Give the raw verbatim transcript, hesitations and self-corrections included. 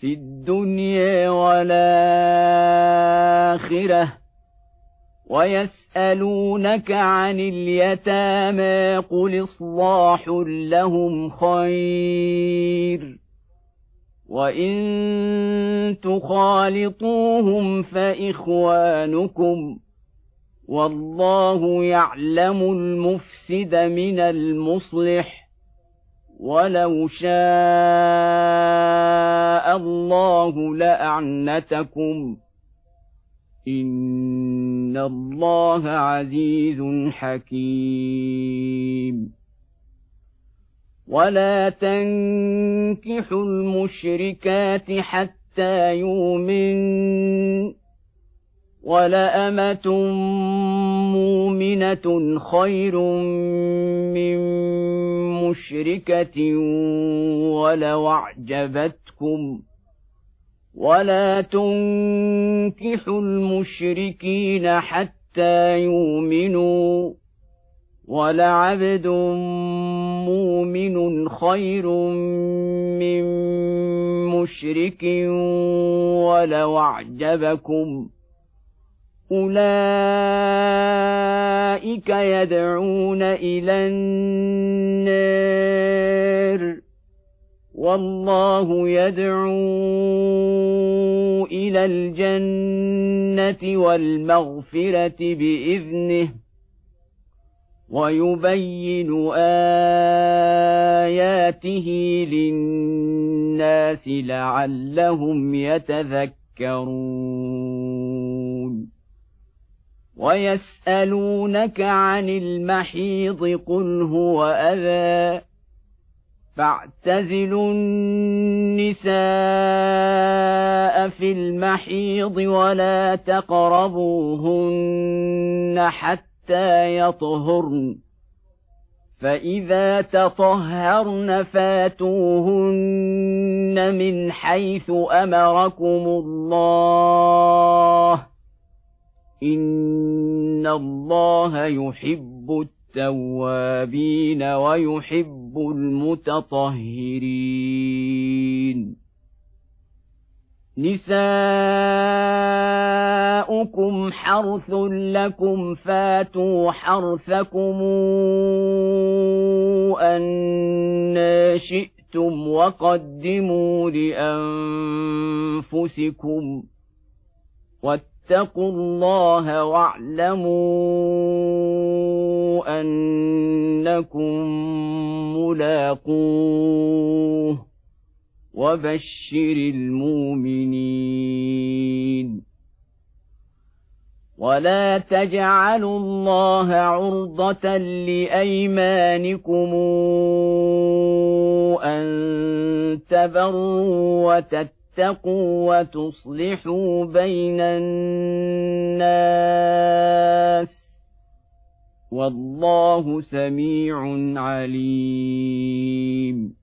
في الدنيا والآخرة. ويسألونك عن اليتامى قل إصلاح لهم خير وإن تخالطوهم فإخوانكم والله يعلم المفسد من المصلح ولو شاء الله لأعنتكم إن الله عزيز حكيم. ولا تنكحوا المشركات حتى يؤمنوا ولأمة مؤمنة خير من مشركة ولو أعجبتكم ولا تنكحوا المشركين حتى يؤمنوا ولعبد مؤمن خير من مشرك ولو أعجبكم أولئك يدعون إلى النار والله يدعو إلى الجنة والمغفرة بإذنه ويبين آياته للناس لعلهم يتذكرون. ويسألونك عن المحيض قل هو أذى فاعتزلوا النساء في المحيض ولا تقربوهن حتى يطهرن فإذا تطهرن فاتوهن من حيث أمركم الله إن الله يحب التوابين ويحب المتطهرين. نساؤكم حرث لكم فاتوا حرثكم أن شئتم وقدموا لأنفسكم واتقوا الله واعلموا أنكم ملاقوه وبشر المؤمنين. ولا تجعلوا الله عرضة لأيمانكم أن تبروا وتتقوا وتصلحوا بين الناس والله سميع عليم.